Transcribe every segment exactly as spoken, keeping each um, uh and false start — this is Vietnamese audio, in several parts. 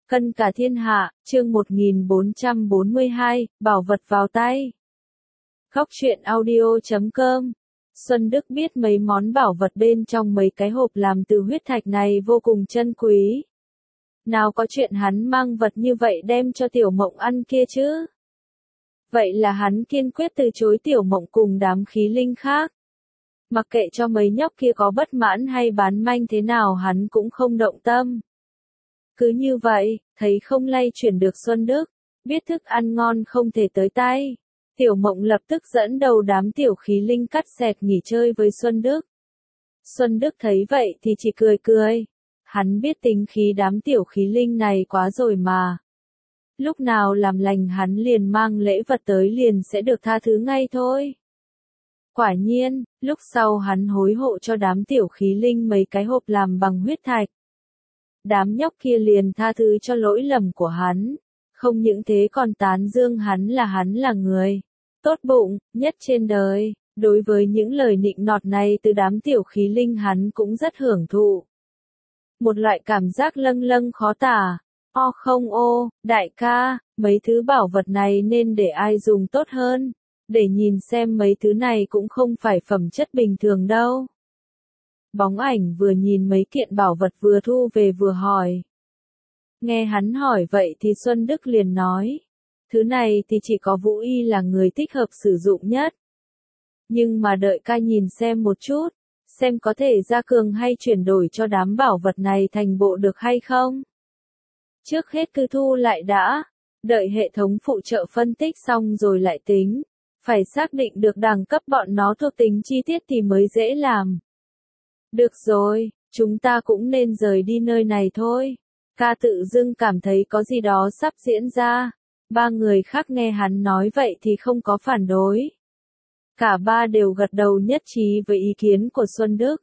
Cân cả thiên hạ, chương một nghìn bốn trăm bốn mươi hai, bảo vật vào tay. Góc truyện audio chấm com. Xuân Đức biết mấy món bảo vật bên trong mấy cái hộp làm từ huyết thạch này vô cùng chân quý. Nào có chuyện hắn mang vật như vậy đem cho Tiểu Mộng ăn kia chứ. Vậy là hắn kiên quyết từ chối Tiểu Mộng cùng đám khí linh khác. Mặc kệ cho mấy nhóc kia có bất mãn hay bán manh thế nào hắn cũng không động tâm. Cứ như vậy, thấy không lay chuyển được Xuân Đức, biết thức ăn ngon không thể tới tay. Tiểu Mộng lập tức dẫn đầu đám tiểu khí linh cắt xẹt nghỉ chơi với Xuân Đức. Xuân Đức thấy vậy thì chỉ cười cười. Hắn biết tính khí đám tiểu khí linh này quá rồi mà. Lúc nào làm lành hắn liền mang lễ vật tới liền sẽ được tha thứ ngay thôi. Quả nhiên, lúc sau hắn hối hộ cho đám tiểu khí linh mấy cái hộp làm bằng huyết thạch. Đám nhóc kia liền tha thứ cho lỗi lầm của hắn. Không những thế còn tán dương hắn là hắn là người tốt bụng nhất trên đời. Đối với những lời nịnh nọt này từ đám tiểu khí linh hắn cũng rất hưởng thụ. Một loại cảm giác lâng lâng khó tả. O không ô, đại ca, mấy thứ bảo vật này nên để ai dùng tốt hơn. Để nhìn xem mấy thứ này cũng không phải phẩm chất bình thường đâu. Bóng ảnh vừa nhìn mấy kiện bảo vật vừa thu về vừa hỏi. Nghe hắn hỏi vậy thì Xuân Đức liền nói. Thứ này thì chỉ có Vũ Y là người thích hợp sử dụng nhất. Nhưng mà đợi ca nhìn xem một chút. Xem có thể gia cường hay chuyển đổi cho đám bảo vật này thành bộ được hay không. Trước hết cứ thu lại đã. Đợi hệ thống phụ trợ phân tích xong rồi lại tính. Phải xác định được đẳng cấp bọn nó thuộc tính chi tiết thì mới dễ làm. Được rồi, chúng ta cũng nên rời đi nơi này thôi. Ca tự dưng cảm thấy có gì đó sắp diễn ra. Ba người khác nghe hắn nói vậy thì không có phản đối. Cả ba đều gật đầu nhất trí với ý kiến của Xuân Đức.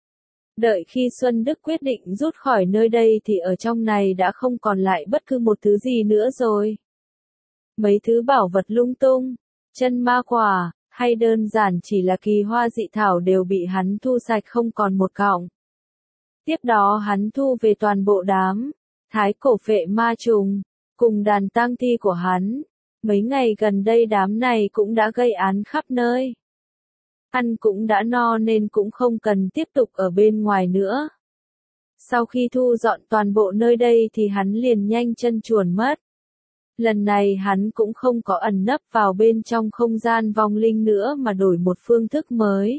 Đợi khi Xuân Đức quyết định rút khỏi nơi đây thì ở trong này đã không còn lại bất cứ một thứ gì nữa rồi. Mấy thứ bảo vật lung tung, chân ma quả, hay đơn giản chỉ là kỳ hoa dị thảo đều bị hắn thu sạch không còn một cọng. Tiếp đó hắn thu về toàn bộ đám, thái cổ phệ ma trùng, cùng đàn tang thi của hắn. Mấy ngày gần đây đám này cũng đã gây án khắp nơi. Ăn cũng đã no nên cũng không cần tiếp tục ở bên ngoài nữa. Sau khi thu dọn toàn bộ nơi đây thì hắn liền nhanh chân chuồn mất. Lần này hắn cũng không có ẩn nấp vào bên trong không gian vong linh nữa mà đổi một phương thức mới.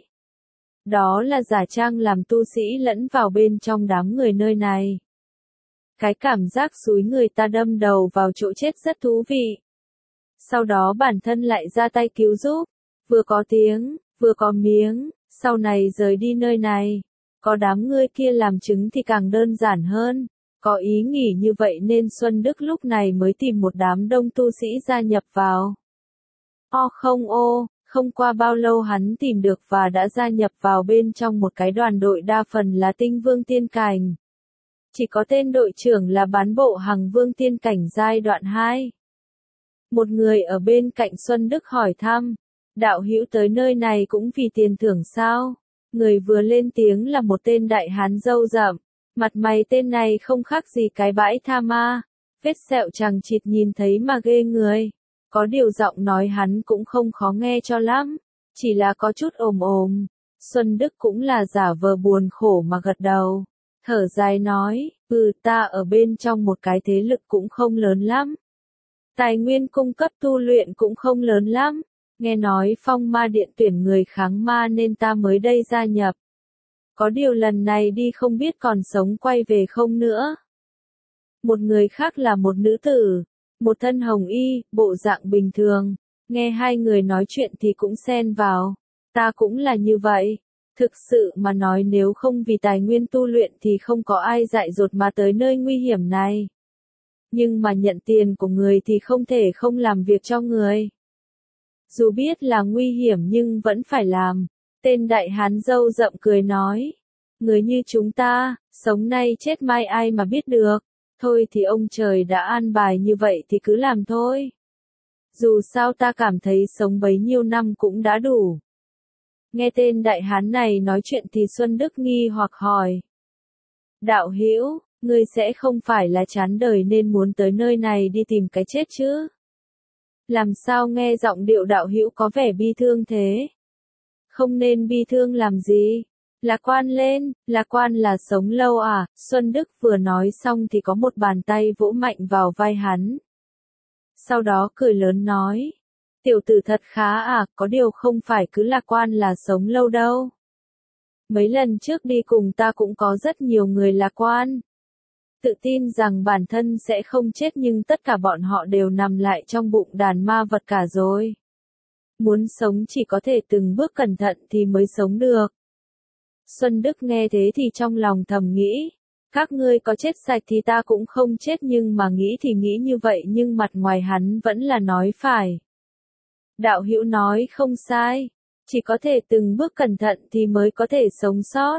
Đó là giả trang làm tu sĩ lẫn vào bên trong đám người nơi này. Cái cảm giác xúi người ta đâm đầu vào chỗ chết rất thú vị. Sau đó bản thân lại ra tay cứu giúp. Vừa có tiếng, vừa có miếng, sau này rời đi nơi này. Có đám người kia làm chứng thì càng đơn giản hơn. Có ý nghĩ như vậy nên Xuân Đức lúc này mới tìm một đám đông tu sĩ gia nhập vào. O không ô, không qua bao lâu hắn tìm được và đã gia nhập vào bên trong một cái đoàn đội đa phần là tinh vương tiên cảnh. Chỉ có tên đội trưởng là bán bộ Hằng Vương tiên cảnh giai đoạn hai. Một người ở bên cạnh Xuân Đức hỏi thăm, đạo hữu tới nơi này cũng vì tiền thưởng sao? Người vừa lên tiếng là một tên đại hán râu rậm. Mặt mày tên này không khác gì cái bãi tha ma, vết sẹo chằng chịt nhìn thấy mà ghê người. Có điều giọng nói hắn cũng không khó nghe cho lắm, chỉ là có chút ồm ồm. Xuân Đức cũng là giả vờ buồn khổ mà gật đầu, thở dài nói, ừ ta ở bên trong một cái thế lực cũng không lớn lắm. Tài nguyên cung cấp tu luyện cũng không lớn lắm, nghe nói Phong Ma Điện tuyển người kháng ma nên ta mới đây gia nhập. Có điều lần này đi không biết còn sống quay về không nữa. Một người khác là một nữ tử, một thân hồng y, bộ dạng bình thường. Nghe hai người nói chuyện thì cũng xen vào. Ta cũng là như vậy. Thực sự mà nói nếu không vì tài nguyên tu luyện thì không có ai dại dột mà tới nơi nguy hiểm này. Nhưng mà nhận tiền của người thì không thể không làm việc cho người. Dù biết là nguy hiểm nhưng vẫn phải làm. Tên đại hán râu rậm cười nói. Người như chúng ta, sống nay chết mai ai mà biết được. Thôi thì ông trời đã an bài như vậy thì cứ làm thôi. Dù sao ta cảm thấy sống bấy nhiêu năm cũng đã đủ. Nghe tên đại hán này nói chuyện thì Xuân Đức nghi hoặc hỏi. Đạo hữu, Ngươi sẽ không phải là chán đời nên muốn tới nơi này đi tìm cái chết chứ? Làm sao nghe giọng điệu đạo hữu có vẻ bi thương thế? Không nên bi thương làm gì? Lạc quan lên, lạc quan là sống lâu à? Xuân Đức vừa nói xong thì có một bàn tay vỗ mạnh vào vai hắn. Sau đó cười lớn nói. Tiểu tử thật khá à, có điều không phải cứ lạc quan là sống lâu đâu. Mấy lần trước đi cùng ta cũng có rất nhiều người lạc quan. Tự tin rằng bản thân sẽ không chết nhưng tất cả bọn họ đều nằm lại trong bụng đàn ma vật cả rồi. Muốn sống chỉ có thể từng bước cẩn thận thì mới sống được. Xuân Đức nghe thế thì trong lòng thầm nghĩ. Các ngươi có chết sạch thì ta cũng không chết nhưng mà nghĩ thì nghĩ như vậy nhưng mặt ngoài hắn vẫn là nói phải. Đạo hữu nói không sai. Chỉ có thể từng bước cẩn thận thì mới có thể sống sót.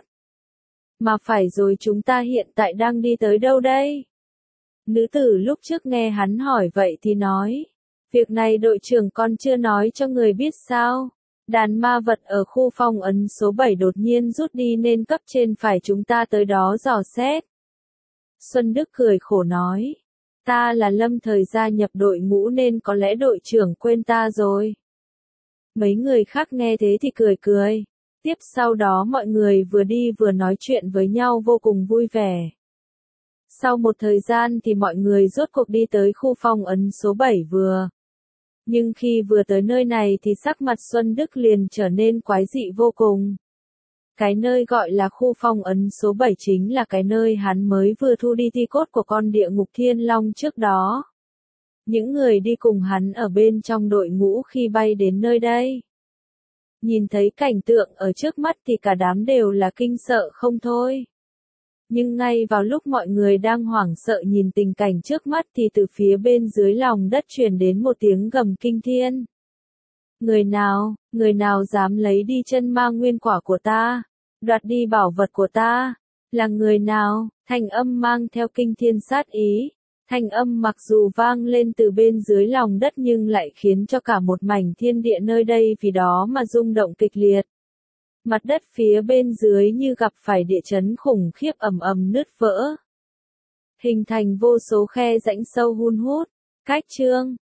Mà phải rồi chúng ta hiện tại đang đi tới đâu đây? Nữ tử lúc trước nghe hắn hỏi vậy thì nói. Việc này đội trưởng con chưa nói cho người biết sao? Đàn ma vật ở khu phong ấn số bảy đột nhiên rút đi nên cấp trên phải chúng ta tới đó dò xét. Xuân Đức cười khổ nói. Ta là lâm thời gia nhập đội ngũ nên có lẽ đội trưởng quên ta rồi. Mấy người khác nghe thế thì cười cười. Tiếp sau đó mọi người vừa đi vừa nói chuyện với nhau vô cùng vui vẻ. Sau một thời gian thì mọi người rốt cuộc đi tới khu phong ấn số bảy vừa. Nhưng khi vừa tới nơi này thì sắc mặt Xuân Đức liền trở nên quái dị vô cùng. Cái nơi gọi là khu phong ấn số bảy chính là cái nơi hắn mới vừa thu đi thi cốt của con địa ngục thiên long trước đó. Những người đi cùng hắn ở bên trong đội ngũ khi bay đến nơi đây. Nhìn thấy cảnh tượng ở trước mắt thì cả đám đều là kinh sợ không thôi. Nhưng ngay vào lúc mọi người đang hoảng sợ nhìn tình cảnh trước mắt thì từ phía bên dưới lòng đất truyền đến một tiếng gầm kinh thiên. Người nào, người nào dám lấy đi chân ma nguyên quả của ta, đoạt đi bảo vật của ta, là người nào? Thanh âm mang theo kinh thiên sát ý. Thanh âm mặc dù vang lên từ bên dưới lòng đất nhưng lại khiến cho cả một mảnh thiên địa nơi đây vì đó mà rung động kịch liệt. Mặt đất phía bên dưới như gặp phải địa chấn khủng khiếp ầm ầm nứt vỡ. Hình thành vô số khe rãnh sâu hun hút. Cách chương